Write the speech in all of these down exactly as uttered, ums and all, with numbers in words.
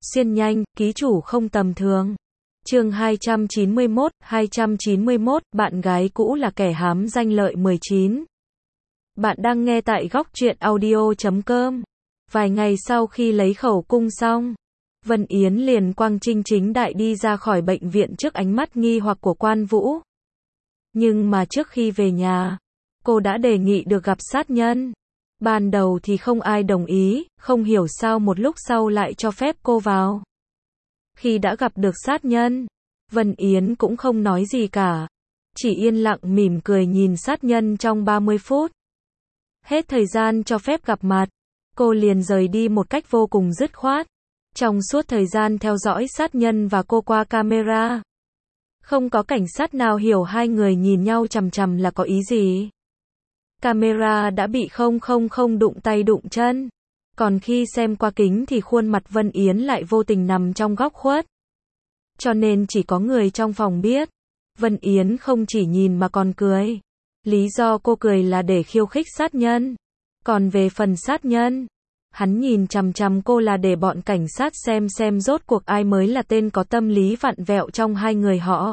xuyên nhanh, ký chủ không tầm thường. Chương hai trăm chín mươi mốt, hai trăm chín mươi mốt, bạn gái cũ là kẻ hám danh lợi mười chín. Bạn đang nghe tại góc truyện audio chấm com. Vài ngày sau khi lấy khẩu cung xong, Vân Yến liền quang trinh chính đại đi ra khỏi bệnh viện trước ánh mắt nghi hoặc của Quan Vũ. Nhưng mà trước khi về nhà, cô đã đề nghị được gặp sát nhân. Ban đầu thì không ai đồng ý, không hiểu sao một lúc sau lại cho phép cô vào. Khi đã gặp được sát nhân, Vân Yến cũng không nói gì cả, chỉ yên lặng mỉm cười nhìn sát nhân trong ba mươi phút. Hết thời gian cho phép gặp mặt, cô liền rời đi một cách vô cùng dứt khoát. Trong suốt thời gian theo dõi sát nhân và cô qua camera, không có cảnh sát nào hiểu hai người nhìn nhau chằm chằm là có ý gì. Camera đã bị không không không đụng tay đụng chân. Còn khi xem qua kính thì khuôn mặt Vân Yến lại vô tình nằm trong góc khuất. Cho nên chỉ có người trong phòng biết. Vân Yến không chỉ nhìn mà còn cười. Lý do cô cười là để khiêu khích sát nhân. Còn về phần sát nhân, hắn nhìn chằm chằm cô là để bọn cảnh sát xem xem rốt cuộc ai mới là tên có tâm lý vặn vẹo trong hai người họ.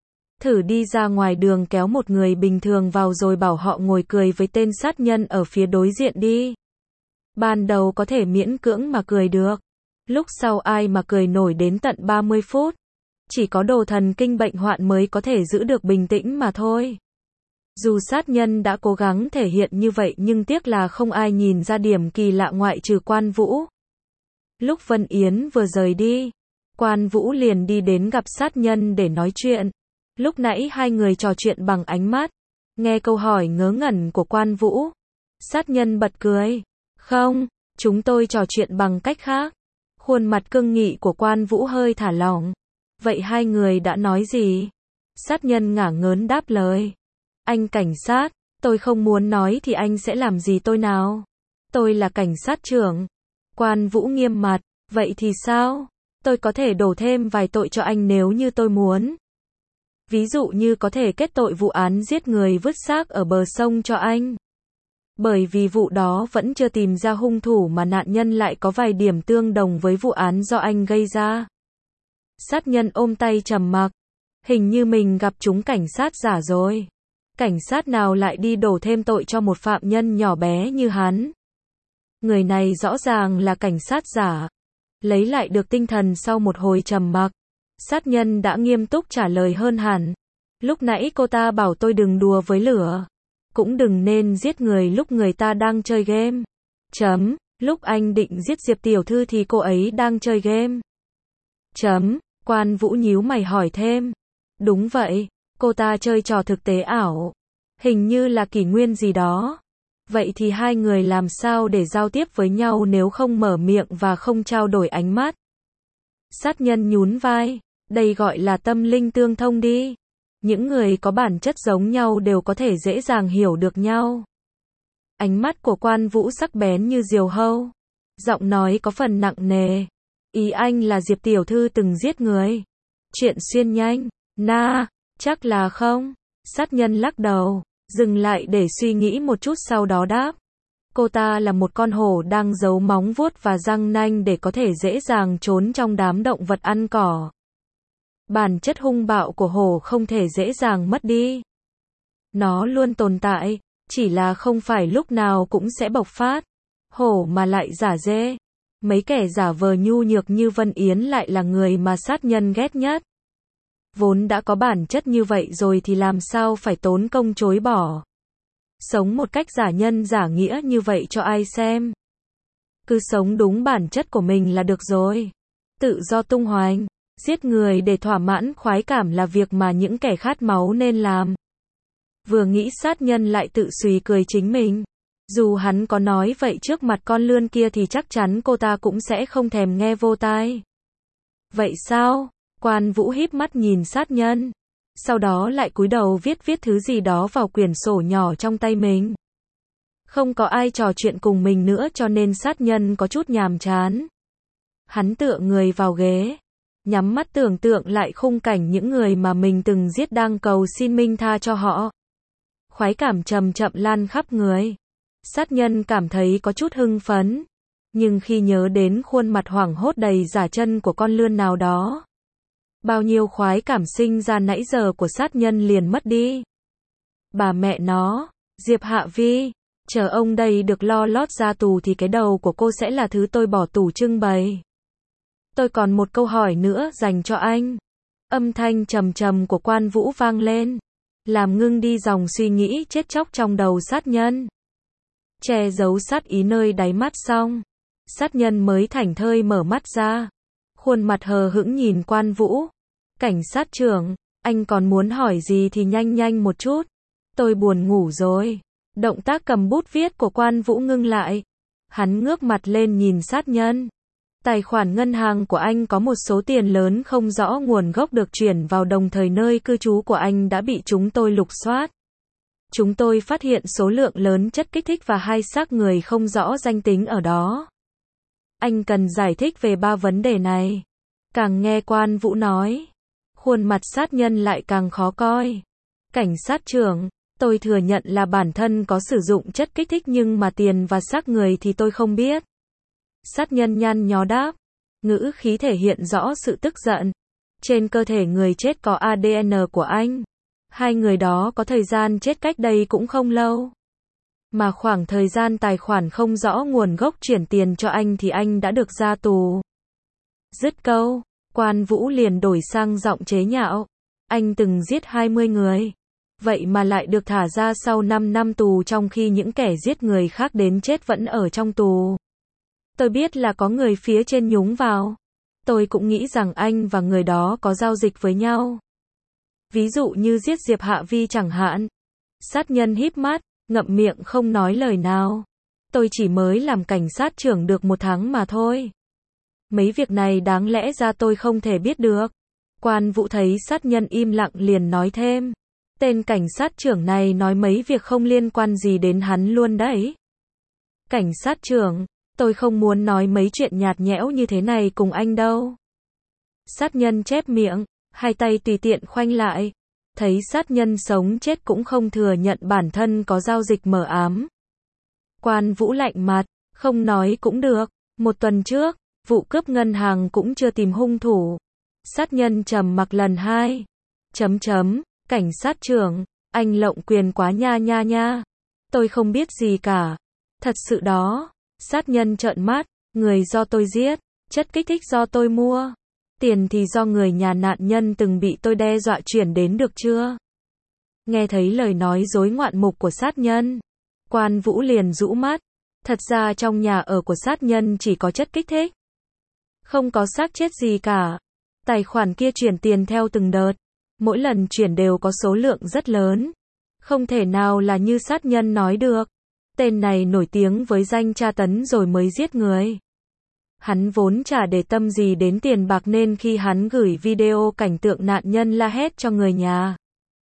Thử đi ra ngoài đường kéo một người bình thường vào rồi bảo họ ngồi cười với tên sát nhân ở phía đối diện đi. Ban đầu có thể miễn cưỡng mà cười được. Lúc sau ai mà cười nổi đến tận ba mươi phút. Chỉ có đồ thần kinh bệnh hoạn mới có thể giữ được bình tĩnh mà thôi. Dù sát nhân đã cố gắng thể hiện như vậy nhưng tiếc là không ai nhìn ra điểm kỳ lạ ngoại trừ Quan Vũ. Lúc Vân Yến vừa rời đi, Quan Vũ liền đi đến gặp sát nhân để nói chuyện. Lúc nãy hai người trò chuyện bằng ánh mắt. Nghe câu hỏi ngớ ngẩn của Quan Vũ, sát nhân bật cười. Không, chúng tôi trò chuyện bằng cách khác. Khuôn mặt cương nghị của Quan Vũ hơi thả lỏng. Vậy hai người đã nói gì? Sát nhân ngả ngớn đáp lời. Anh cảnh sát, tôi không muốn nói thì anh sẽ làm gì tôi nào? Tôi là cảnh sát trưởng. Quan Vũ nghiêm mặt. Vậy thì sao? Tôi có thể đổ thêm vài tội cho anh nếu như tôi muốn. Ví dụ như có thể kết tội vụ án giết người vứt xác ở bờ sông cho anh. Bởi vì vụ đó vẫn chưa tìm ra hung thủ mà nạn nhân lại có vài điểm tương đồng với vụ án do anh gây ra. Sát nhân ôm tay trầm mặc. Hình như mình gặp chúng cảnh sát giả rồi. Cảnh sát nào lại đi đổ thêm tội cho một phạm nhân nhỏ bé như hắn. Người này rõ ràng là cảnh sát giả. Lấy lại được tinh thần sau một hồi trầm mặc, sát nhân đã nghiêm túc trả lời hơn hẳn. Lúc nãy cô ta bảo tôi đừng đùa với lửa. Cũng đừng nên giết người lúc người ta đang chơi game. Chấm, lúc anh định giết Diệp tiểu thư thì cô ấy đang chơi game. Chấm, Quan Vũ nhíu mày hỏi thêm. Đúng vậy, cô ta chơi trò thực tế ảo. Hình như là kỷ nguyên gì đó. Vậy thì hai người làm sao để giao tiếp với nhau nếu không mở miệng và không trao đổi ánh mắt? Sát nhân nhún vai. Đây gọi là tâm linh tương thông đi. Những người có bản chất giống nhau đều có thể dễ dàng hiểu được nhau. Ánh mắt của Quan Vũ sắc bén như diều hâu. Giọng nói có phần nặng nề. Ý anh là Diệp tiểu thư từng giết người. Chuyện xuyên nhanh. Na, chắc là không. Sát nhân lắc đầu, dừng lại để suy nghĩ một chút sau đó đáp. Cô ta là một con hổ đang giấu móng vuốt và răng nanh để có thể dễ dàng trốn trong đám động vật ăn cỏ. Bản chất hung bạo của hổ không thể dễ dàng mất đi. Nó luôn tồn tại, chỉ là không phải lúc nào cũng sẽ bộc phát. Hổ mà lại giả dê. Mấy kẻ giả vờ nhu nhược như Vân Yến lại là người mà sát nhân ghét nhất. Vốn đã có bản chất như vậy rồi thì làm sao phải tốn công chối bỏ. Sống một cách giả nhân giả nghĩa như vậy cho ai xem. Cứ sống đúng bản chất của mình là được rồi. Tự do tung hoành. Giết người để thỏa mãn khoái cảm là việc mà những kẻ khát máu nên làm. Vừa nghĩ sát nhân lại tự sùi cười chính mình. Dù hắn có nói vậy trước mặt con lươn kia thì chắc chắn cô ta cũng sẽ không thèm nghe vô tai. Vậy sao? Quan Vũ híp mắt nhìn sát nhân. Sau đó lại cúi đầu viết viết thứ gì đó vào quyển sổ nhỏ trong tay mình. Không có ai trò chuyện cùng mình nữa cho nên sát nhân có chút nhàm chán. Hắn tựa người vào ghế. Nhắm mắt tưởng tượng lại khung cảnh những người mà mình từng giết đang cầu xin minh tha cho họ. Khoái cảm chậm chậm lan khắp người. Sát nhân cảm thấy có chút hưng phấn. Nhưng khi nhớ đến khuôn mặt hoảng hốt đầy giả chân của con lươn nào đó, bao nhiêu khoái cảm sinh ra nãy giờ của sát nhân liền mất đi. Bà mẹ nó, Diệp Hạ Vi, chờ ông đây được lo lót ra tù thì cái đầu của cô sẽ là thứ tôi bỏ tủ trưng bày. Tôi còn một câu hỏi nữa dành cho anh. Âm thanh trầm trầm của Quan Vũ vang lên, làm ngưng đi dòng suy nghĩ chết chóc trong đầu sát nhân. Che giấu sát ý nơi đáy mắt xong, sát nhân mới thảnh thơi mở mắt ra, khuôn mặt hờ hững nhìn Quan Vũ. Cảnh sát trưởng, anh còn muốn hỏi gì thì nhanh nhanh một chút. Tôi buồn ngủ rồi. Động tác cầm bút viết của Quan Vũ ngưng lại. Hắn ngước mặt lên nhìn sát nhân. Tài khoản ngân hàng của anh có một số tiền lớn không rõ nguồn gốc được chuyển vào đồng thời nơi cư trú của anh đã bị chúng tôi lục soát. Chúng tôi phát hiện số lượng lớn chất kích thích và hai xác người không rõ danh tính ở đó. Anh cần giải thích về ba vấn đề này. Càng nghe Quan Vũ nói, khuôn mặt sát nhân lại càng khó coi. Cảnh sát trưởng, tôi thừa nhận là bản thân có sử dụng chất kích thích nhưng mà tiền và xác người thì tôi không biết. Sát nhân nhăn nhó đáp, ngữ khí thể hiện rõ sự tức giận. Trên cơ thể người chết có a đê en của anh. Hai người đó có thời gian chết cách đây cũng không lâu. Mà khoảng thời gian tài khoản không rõ nguồn gốc chuyển tiền cho anh thì anh đã được ra tù. Dứt câu, Quan Vũ liền đổi sang giọng chế nhạo. Anh từng giết hai mươi người. Vậy mà lại được thả ra sau năm năm tù trong khi những kẻ giết người khác đến chết vẫn ở trong tù. Tôi biết là có người phía trên nhúng vào. Tôi cũng nghĩ rằng anh và người đó có giao dịch với nhau. Ví dụ như giết Diệp Hạ Vi chẳng hạn. Sát nhân híp mắt, ngậm miệng không nói lời nào. Tôi chỉ mới làm cảnh sát trưởng được một tháng mà thôi. Mấy việc này đáng lẽ ra tôi không thể biết được. Quan Vũ thấy sát nhân im lặng liền nói thêm. Tên cảnh sát trưởng này nói mấy việc không liên quan gì đến hắn luôn đấy. Cảnh sát trưởng, tôi không muốn nói mấy chuyện nhạt nhẽo như thế này cùng anh đâu. Sát nhân chép miệng, hai tay tùy tiện khoanh lại. Thấy sát nhân sống chết cũng không thừa nhận bản thân có giao dịch mờ ám. Quan Vũ lạnh mặt, không nói cũng được. Một tuần trước, vụ cướp ngân hàng cũng chưa tìm hung thủ. Sát nhân trầm mặc lần hai. Chấm chấm, cảnh sát trưởng, anh lộng quyền quá nha nha nha. Tôi không biết gì cả. Thật sự đó. Sát nhân trợn mắt, người do tôi giết, chất kích thích do tôi mua. Tiền thì do người nhà nạn nhân từng bị tôi đe dọa chuyển đến được chưa? Nghe thấy lời nói dối ngoạn mục của sát nhân, Quan Vũ liền rũ mắt. Thật ra trong nhà ở của sát nhân chỉ có chất kích thích. Không có xác chết gì cả. Tài khoản kia chuyển tiền theo từng đợt. Mỗi lần chuyển đều có số lượng rất lớn. Không thể nào là như sát nhân nói được. Tên này nổi tiếng với danh tra tấn rồi mới giết người. Hắn vốn chả để tâm gì đến tiền bạc nên khi hắn gửi video cảnh tượng nạn nhân la hét cho người nhà.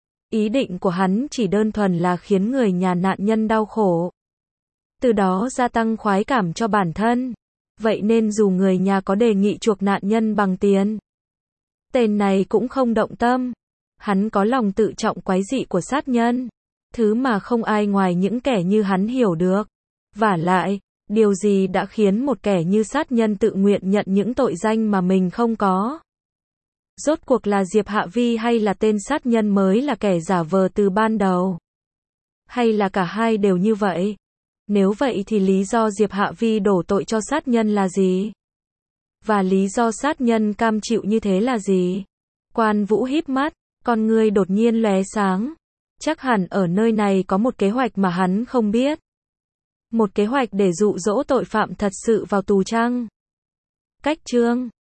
Ý định của hắn chỉ đơn thuần là khiến người nhà nạn nhân đau khổ. Từ đó gia tăng khoái cảm cho bản thân. Vậy nên dù người nhà có đề nghị chuộc nạn nhân bằng tiền, tên này cũng không động tâm. Hắn có lòng tự trọng quái dị của sát nhân. Thứ mà không ai ngoài những kẻ như hắn hiểu được. Vả lại, điều gì đã khiến một kẻ như sát nhân tự nguyện nhận những tội danh mà mình không có? Rốt cuộc là Diệp Hạ Vi hay là tên sát nhân mới là kẻ giả vờ từ ban đầu? Hay là cả hai đều như vậy? Nếu vậy thì lý do Diệp Hạ Vi đổ tội cho sát nhân là gì? Và lý do sát nhân cam chịu như thế là gì? Quan Vũ híp mắt, con ngươi đột nhiên lóe sáng. Chắc hẳn ở nơi này có một kế hoạch mà hắn không biết. Một kế hoạch để dụ dỗ tội phạm thật sự vào tù chăng? Cách chương